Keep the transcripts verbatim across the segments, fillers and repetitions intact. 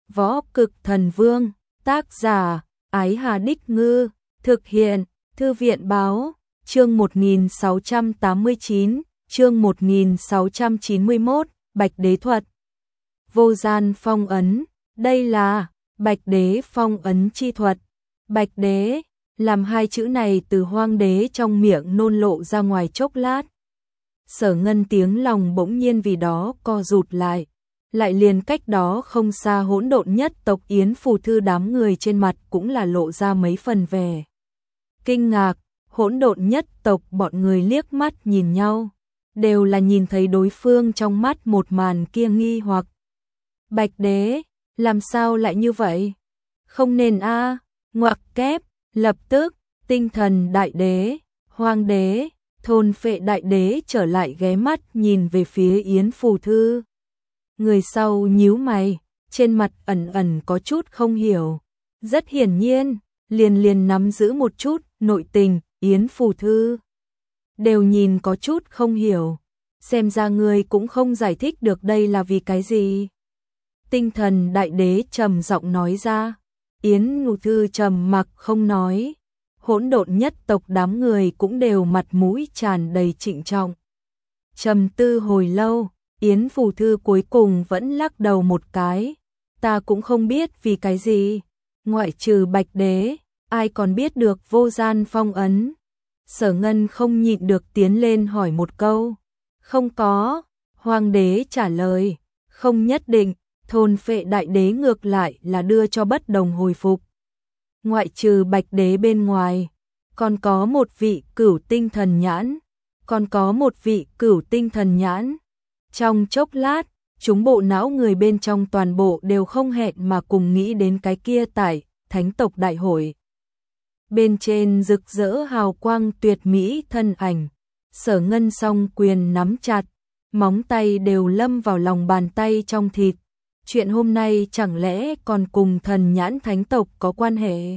Võ Cực Thần Vương, tác giả, Ái Hà Đích Ngư, thực hiện, Thư viện Báo, chương một nghìn sáu trăm tám mươi chín, chương một nghìn sáu trăm chín mươi mốt, Bạch Đế Thuật. Vô gian phong ấn, đây là Bạch Đế phong ấn chi thuật. Bạch Đế, làm hai chữ này từ Hoang Đế trong miệng nôn lộ ra ngoài chốc lát. Sở Ngân tiếng lòng bỗng nhiên vì đó co rụt lại, lại liền cách đó không xa Hỗn Độn Nhất tộc Yến Phù Thư đám người trên mặt cũng là lộ ra mấy phần vẻ kinh ngạc. Hỗn Độn Nhất tộc bọn người liếc mắt nhìn nhau, đều là nhìn thấy đối phương trong mắt một màn kia nghi hoặc. Bạch Đế, làm sao lại như vậy? Không nên a, ngoặc kép, lập tức, Tinh Thần Đại Đế, Hoang Đế, Thôn Phệ Đại Đế trở lại ghé mắt nhìn về phía Yến Phù Thư. Người sau nhíu mày, trên mặt ẩn ẩn có chút không hiểu. Rất hiển nhiên, liền liền nắm giữ một chút nội tình, Yến Phù Thư đều nhìn có chút không hiểu. Xem ra người cũng không giải thích được đây là vì cái gì. Tinh Thần Đại Đế trầm giọng nói ra. Yến Phù Thư trầm mặc không nói. Hỗn Độn Nhất tộc đám người cũng đều mặt mũi tràn đầy trịnh trọng. Trầm tư hồi lâu, Yến Phù Thư cuối cùng vẫn lắc đầu một cái. Ta cũng không biết vì cái gì. Ngoại trừ Bạch Đế, ai còn biết được vô gian phong ấn? Sở Ngân không nhịn được tiến lên hỏi một câu. Không có, Hoàng Đế trả lời. Không nhất định, Thôn Phệ Đại Đế ngược lại là đưa cho bất đồng hồi phục. Ngoại trừ Bạch Đế bên ngoài, còn có một vị Cửu Tinh Thần Nhãn, còn có một vị Cửu Tinh Thần Nhãn. Trong chốc lát, chúng bộ não người bên trong toàn bộ đều không hẹn mà cùng nghĩ đến cái kia tại Thánh tộc đại hội. Bên trên rực rỡ hào quang tuyệt mỹ thân ảnh, Sở Ngân song quyền nắm chặt, móng tay đều lâm vào lòng bàn tay trong thịt. Chuyện hôm nay chẳng lẽ còn cùng Thần Nhãn Thánh tộc có quan hệ?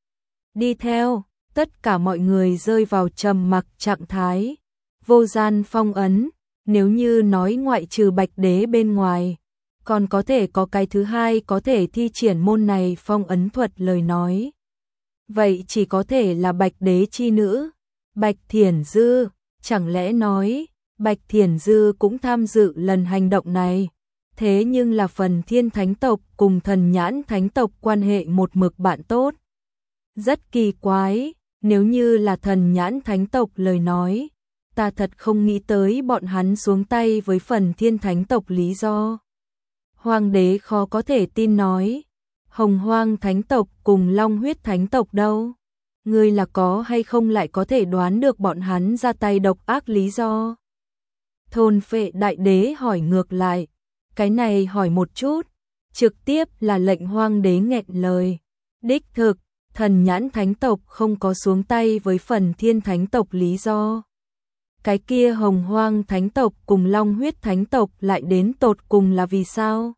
Đi theo, tất cả mọi người rơi vào trầm mặc trạng thái. Vô gian phong ấn, nếu như nói ngoại trừ Bạch Đế bên ngoài, còn có thể có cái thứ hai có thể thi triển môn này phong ấn thuật lời nói. Vậy chỉ có thể là Bạch Đế chi nữ, Bạch Thiển Dư. Chẳng lẽ nói, Bạch Thiển Dư cũng tham dự lần hành động này? Thế nhưng là Phần Thiên Thánh tộc cùng Thần Nhãn Thánh tộc quan hệ một mực bạn tốt. Rất kỳ quái, nếu như là Thần Nhãn Thánh tộc lời nói, ta thật không nghĩ tới bọn hắn xuống tay với Phần Thiên Thánh tộc lý do. Hoàng Đế khó có thể tin nói, Hồng Hoang Thánh tộc cùng Long Huyết Thánh tộc đâu? Ngươi là có hay không lại có thể đoán được bọn hắn ra tay độc ác lý do? Thôn Phệ Đại Đế hỏi ngược lại, cái này hỏi một chút, trực tiếp là lệnh Hoang Đế nghẹn lời. Đích thực, Thần Nhãn Thánh tộc không có xuống tay với Phần Thiên Thánh tộc lý do. Cái kia Hồng Hoang Thánh tộc cùng Long Huyết Thánh tộc lại đến tột cùng là vì sao?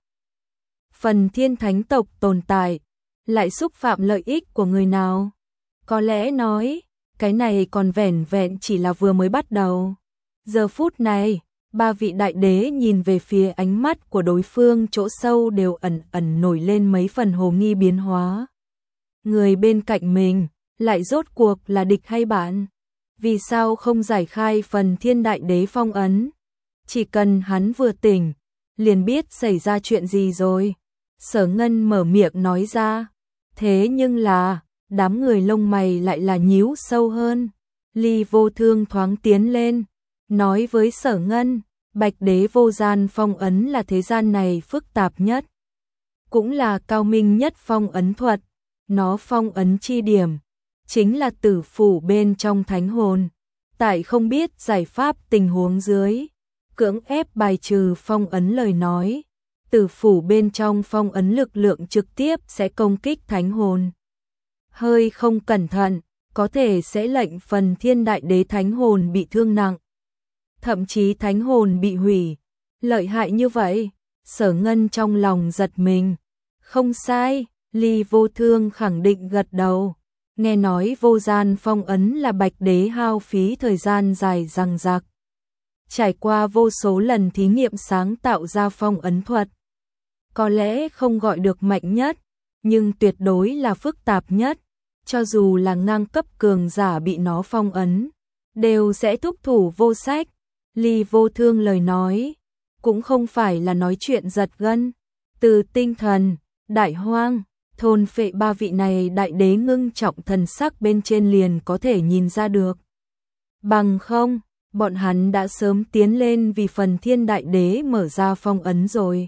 Phần Thiên Thánh tộc tồn tại, lại xúc phạm lợi ích của người nào? Có lẽ nói, cái này còn vẻn vẹn chỉ là vừa mới bắt đầu. Giờ phút này, ba vị đại đế nhìn về phía ánh mắt của đối phương chỗ sâu đều ẩn ẩn nổi lên mấy phần hồ nghi biến hóa. Người bên cạnh mình, lại rốt cuộc là địch hay bạn? Vì sao không giải khai Phần Thiên Đại Đế phong ấn? Chỉ cần hắn vừa tỉnh, liền biết xảy ra chuyện gì rồi. Sở Ngân mở miệng nói ra. Thế nhưng là, đám người lông mày lại là nhíu sâu hơn. Ly Vô Thương thoáng tiến lên, nói với Sở Ngân, Bạch Đế vô gian phong ấn là thế gian này phức tạp nhất, cũng là cao minh nhất phong ấn thuật. Nó phong ấn chi điểm chính là tử phủ bên trong thánh hồn. Tại không biết giải pháp tình huống dưới, cưỡng ép bài trừ phong ấn lời nói, tử phủ bên trong phong ấn lực lượng trực tiếp sẽ công kích thánh hồn. Hơi không cẩn thận, có thể sẽ lệnh Phần Thiên Đại Đế thánh hồn bị thương nặng, thậm chí thánh hồn bị hủy. Lợi hại như vậy? Sở Ngân trong lòng giật mình. Không sai, Ly Vô Thương khẳng định gật đầu. Nghe nói vô gian phong ấn là Bạch Đế hao phí thời gian dài dằng dặc, trải qua vô số lần thí nghiệm sáng tạo ra phong ấn thuật. có lẽ không gọi được mạnh nhất, nhưng tuyệt đối là phức tạp nhất, cho dù là ngang cấp cường giả bị nó phong ấn, đều sẽ thúc thủ vô sách. Ly Vô Thương lời nói, cũng không phải là nói chuyện giật gân, từ tinh thần, đại hoang, thôn phệ ba vị này đại đế ngưng trọng thần sắc bên trên liền có thể nhìn ra được. Bằng không, bọn hắn đã sớm tiến lên vì phần thiên đại đế mở ra phong ấn rồi.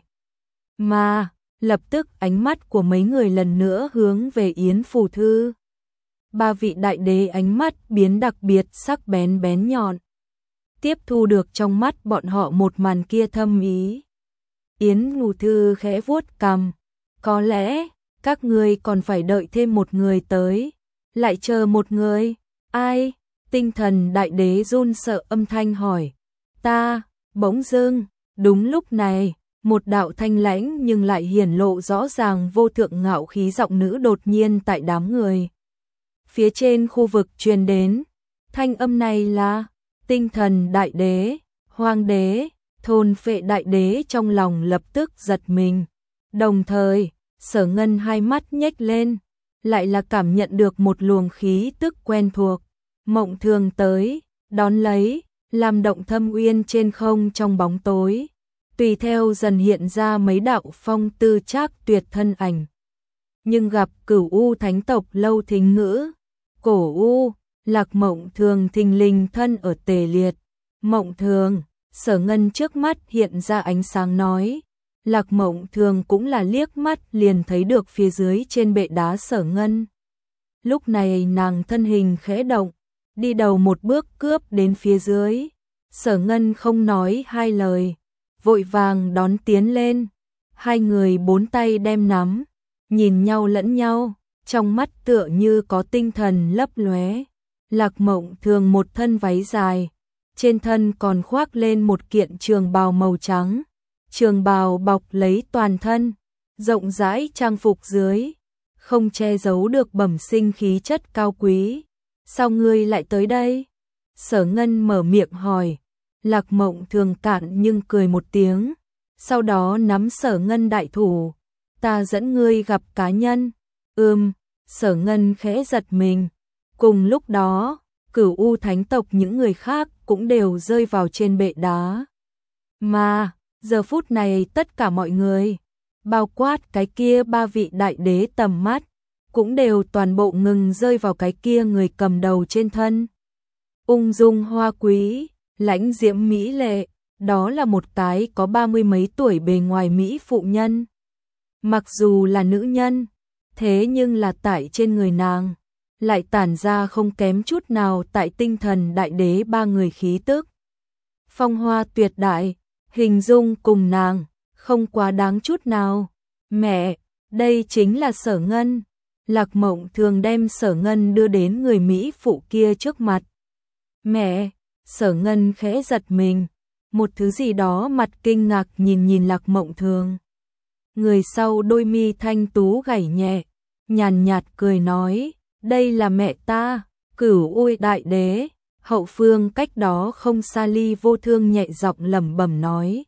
Mà, lập tức ánh mắt của mấy người lần nữa hướng về Yến Phù Thư. Ba vị đại đế ánh mắt biến đặc biệt sắc bén bén nhọn. Tiếp thu được trong mắt bọn họ một màn kia thâm ý. Yến Phù Thư khẽ vuốt cằm, có lẽ các ngươi còn phải đợi thêm một người tới. Lại chờ một người, ai? Tinh thần đại đế run sợ âm thanh hỏi. Ta, bỗng dưng, đúng lúc này, một đạo thanh lãnh nhưng lại hiển lộ rõ ràng vô thượng ngạo khí giọng nữ đột nhiên tại đám người phía trên khu vực truyền đến. Thanh âm này là tinh thần đại đế, hoàng đế, thôn phệ đại đế trong lòng lập tức giật mình. Đồng thời, Sở Ngân hai mắt nhếch lên, lại là cảm nhận được một luồng khí tức quen thuộc. Mộng Thường tới, đón lấy, làm động thâm uyên trên không trong bóng tối. Tùy theo dần hiện ra mấy đạo phong tư trác tuyệt thân ảnh. Nhưng gặp Cửu U thánh tộc Lâu Thính Ngữ, Cổ U, Lạc Mộng Thường thình lình thân ở tề liệt. Mộng Thường, Sở Ngân trước mắt hiện ra ánh sáng nói. Lạc Mộng Thường cũng là liếc mắt liền thấy được phía dưới trên bệ đá Sở Ngân. Lúc này nàng thân hình khẽ động, đi đầu một bước cướp đến phía dưới. Sở Ngân không nói hai lời, vội vàng đón tiến lên. Hai người bốn tay đem nắm, nhìn nhau lẫn nhau, trong mắt tựa như có tinh thần lấp lóe. Lạc Mộng Thường một thân váy dài, trên thân còn khoác lên một kiện trường bào màu trắng. Trường bào bọc lấy toàn thân, rộng rãi trang phục dưới, không che giấu được bẩm sinh khí chất cao quý. Sao ngươi lại tới đây? Sở Ngân mở miệng hỏi. Lạc Mộng Thường cạn nhưng cười một tiếng, sau đó nắm Sở Ngân đại thủ. Ta dẫn ngươi gặp cá nhân. Ừm, Sở Ngân khẽ giật mình. Cùng lúc đó, Cửu U thánh tộc những người khác cũng đều rơi vào trên bệ đá. Mà, giờ phút này tất cả mọi người, bao quát cái kia ba vị đại đế tầm mắt, cũng đều toàn bộ ngừng rơi vào cái kia người cầm đầu trên thân. Ung dung hoa quý, lãnh diễm mỹ lệ, đó là một cái có ba mươi mấy tuổi bề ngoài mỹ phụ nhân. Mặc dù là nữ nhân, thế nhưng là tại trên người nàng, lại tản ra không kém chút nào tại tinh thần đại đế ba người khí tức. Phong hoa tuyệt đại, hình dung cùng nàng, không quá đáng chút nào. Mẹ, đây chính là Sở Ngân. Lạc Mộng Thường đem Sở Ngân đưa đến người Mỹ phụ kia trước mặt. Mẹ, Sở Ngân khẽ giật mình, một thứ gì đó mặt kinh ngạc nhìn nhìn Lạc Mộng Thường. Người sau đôi mi thanh tú gảy nhẹ, nhàn nhạt cười nói, đây là mẹ ta, Cửu U đại đế. Hậu phương cách đó không xa Ly Vô Thương nhẹ giọng lẩm bẩm nói.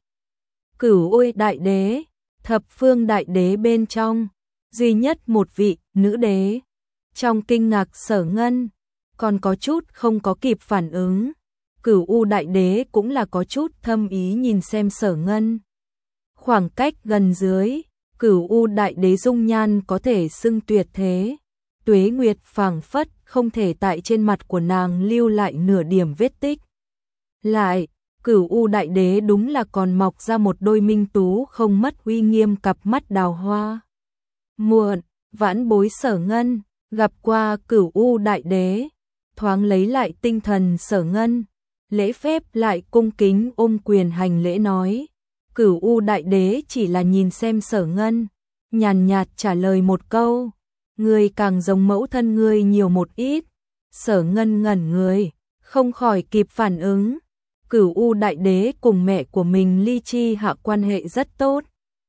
Cửu U đại đế, thập phương đại đế bên trong, duy nhất một vị nữ đế. Trong kinh ngạc Sở Ngân, còn có chút không có kịp phản ứng. Cửu U đại đế cũng là có chút thâm ý nhìn xem Sở Ngân. Khoảng cách gần dưới, Cửu U đại đế dung nhan có thể xưng tuyệt thế. Tuế nguyệt phảng phất không thể tại trên mặt của nàng lưu lại nửa điểm vết tích. Lại, Cửu U đại đế đúng là còn mọc ra một đôi minh tú không mất uy nghiêm cặp mắt đào hoa. Muộn, vãn bối Sở Ngân, gặp qua Cửu U đại đế, thoáng lấy lại tinh thần Sở Ngân, lễ phép lại cung kính ôm quyền hành lễ nói. Cửu U đại đế chỉ là nhìn xem Sở Ngân, nhàn nhạt trả lời một câu. Ngươi càng giống mẫu thân ngươi nhiều một ít. Sở Ngân ngẩn người, không khỏi kịp phản ứng. Cửu U đại đế cùng mẹ của mình Ly Chi Hạ quan hệ rất tốt.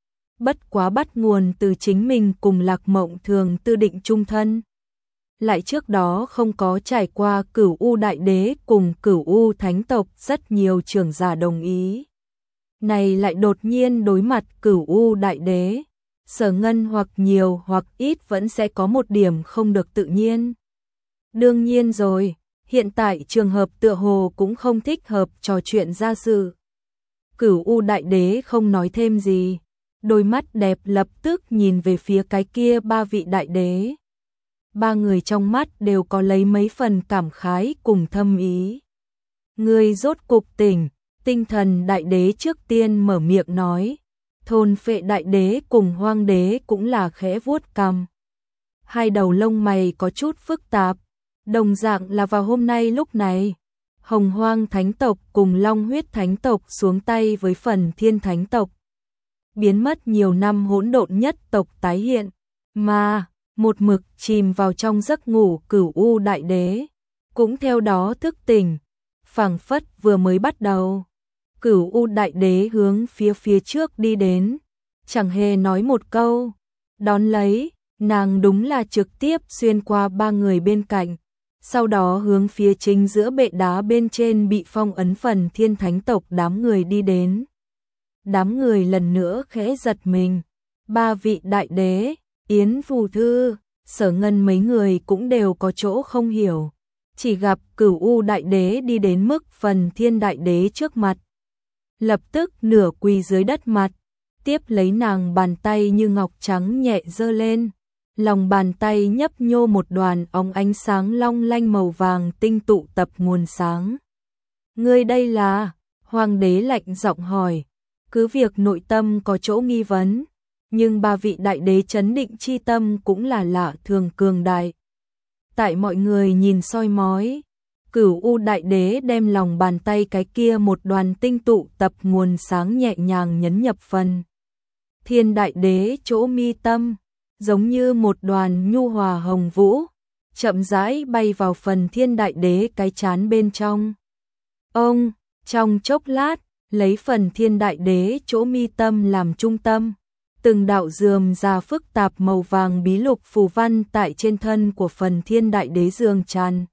Bất quá bắt nguồn từ chính mình cùng Lạc Mộng Thường tư định chung thân. Lại trước đó không có trải qua Cửu U đại đế cùng Cửu U thánh tộc rất nhiều trưởng giả đồng ý. này lại đột nhiên đối mặt Cửu U Đại Đế. Sở Ngân hoặc nhiều hoặc ít vẫn sẽ có một điểm không được tự nhiên. Đương nhiên rồi, hiện tại trường hợp tựa hồ cũng không thích hợp trò chuyện gia sự. Cửu U Đại Đế không nói thêm gì, đôi mắt đẹp lập tức nhìn về phía cái kia ba vị đại đế. Ba người trong mắt đều có lấy mấy phần cảm khái cùng thâm ý. Ngươi rốt cục tỉnh, Tinh Thần Đại Đế trước tiên mở miệng nói. Thôn Phệ Đại Đế cùng Hoang Đế cũng là khẽ vuốt cằm. Hai đầu lông mày có chút phức tạp, đồng dạng là vào hôm nay lúc này, Hồng Hoang Thánh tộc cùng Long Huyết Thánh tộc xuống tay với Phần Thiên Thánh tộc. Biến mất nhiều năm hỗn độn nhất tộc tái hiện, mà một mực chìm vào trong giấc ngủ Cửu U Đại Đế cũng theo đó thức tỉnh, phảng phất vừa mới bắt đầu. Cửu U Đại Đế hướng phía phía trước đi đến, chẳng hề nói một câu, đón lấy, nàng đúng là trực tiếp xuyên qua ba người bên cạnh, sau đó hướng phía chính giữa bệ đá bên trên bị phong ấn Phần Thiên Thánh tộc đám người đi đến. Đám người lần nữa khẽ giật mình, ba vị đại đế, Yến Phù Thư, Sở Ngân mấy người cũng đều có chỗ không hiểu, chỉ gặp Cửu U Đại Đế đi đến mức Phần Thiên Đại Đế trước mặt. Lập tức nửa quỳ dưới đất mặt, tiếp lấy nàng bàn tay như ngọc trắng nhẹ giơ lên, lòng bàn tay nhấp nhô một đoàn óng ánh sáng long lanh màu vàng tinh tụ tập nguồn sáng. Ngươi đây là? Hoàng đế lạnh giọng hỏi, cứ việc nội tâm có chỗ nghi vấn, nhưng ba vị đại đế chấn định chi tâm cũng là lạ thường cường đại. Tại mọi người nhìn soi mói, Cửu U Đại Đế đem lòng bàn tay cái kia một đoàn tinh tụ tập nguồn sáng nhẹ nhàng nhấn nhập Phần Thiên Đại Đế chỗ mi tâm, giống như một đoàn nhu hòa hồng vũ, chậm rãi bay vào Phần Thiên Đại Đế cái chán bên trong. Ông, trong chốc lát, lấy Phần Thiên Đại Đế chỗ mi tâm làm trung tâm, từng đạo rườm rà phức tạp màu vàng bí lục phù văn tại trên thân của Phần Thiên Đại Đế dường tràn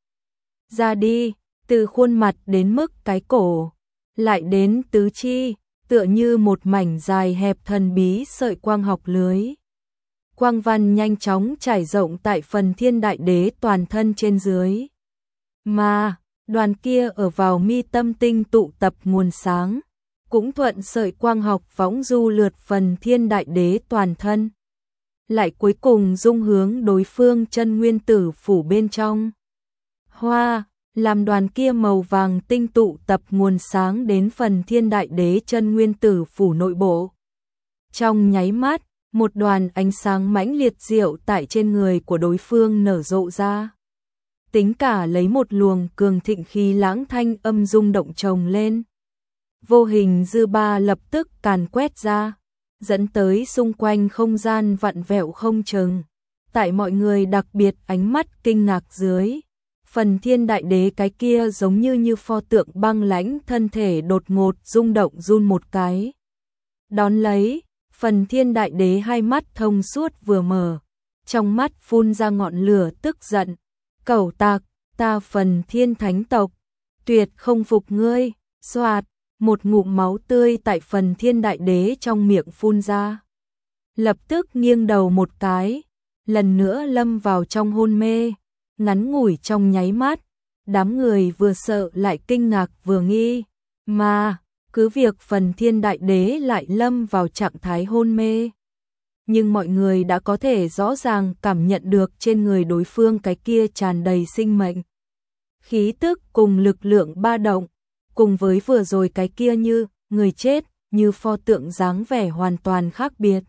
ra đi, từ khuôn mặt đến mức cái cổ, lại đến tứ chi, tựa như một mảnh dài hẹp thần bí sợi quang học lưới. Quang văn nhanh chóng trải rộng tại Phần Thiên Đại Đế toàn thân trên dưới. Mà, đoàn kia ở vào mi tâm tinh tụ tập nguồn sáng, cũng thuận sợi quang học phóng du lượt Phần Thiên Đại Đế toàn thân. Lại cuối cùng dung hướng đối phương chân nguyên tử phủ bên trong. Hoa, làm đoàn kia màu vàng tinh tụ tập nguồn sáng đến Phần Thiên Đại Đế chân nguyên tử phủ nội bộ. Trong nháy mắt, một đoàn ánh sáng mãnh liệt diệu tại trên người của đối phương nở rộ ra. Tính cả lấy một luồng cường thịnh khí lãng thanh âm rung động chồng lên. Vô hình dư ba lập tức càn quét ra, dẫn tới xung quanh không gian vặn vẹo không chừng. Tại mọi người đặc biệt ánh mắt kinh ngạc dưới, Phần Thiên Đại Đế cái kia giống như như pho tượng băng lãnh thân thể đột ngột rung động run một cái. Đón lấy, Phần Thiên Đại Đế hai mắt thông suốt vừa mở, trong mắt phun ra ngọn lửa tức giận. Cẩu tạc, ta Phần Thiên Thánh tộc, tuyệt không phục ngươi, xoạt, một ngụm máu tươi tại Phần Thiên Đại Đế trong miệng phun ra. Lập tức nghiêng đầu một cái, lần nữa lâm vào trong hôn mê, ngắn ngủi trong nháy mắt, đám người vừa sợ lại kinh ngạc vừa nghi, mà cứ việc Phần Thiên Đại Đế lại lâm vào trạng thái hôn mê. Nhưng mọi người đã có thể rõ ràng cảm nhận được trên người đối phương cái kia tràn đầy sinh mệnh. Khí tức cùng lực lượng ba động, cùng với vừa rồi cái kia như người chết, như pho tượng dáng vẻ hoàn toàn khác biệt.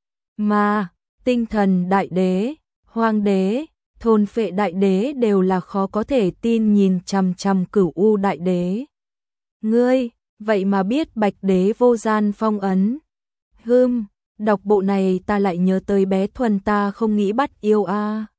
Mà, Tinh Thần Đại Đế, Hoang Đế, Thôn Phệ Đại Đế đều là khó có thể tin nhìn chằm chằm Cửu U Đại Đế. Ngươi, vậy mà biết Bạch Đế vô gian phong ấn. Hừm, đọc bộ này ta lại nhớ tới bé Thuần ta không nghĩ bắt yêu a. À.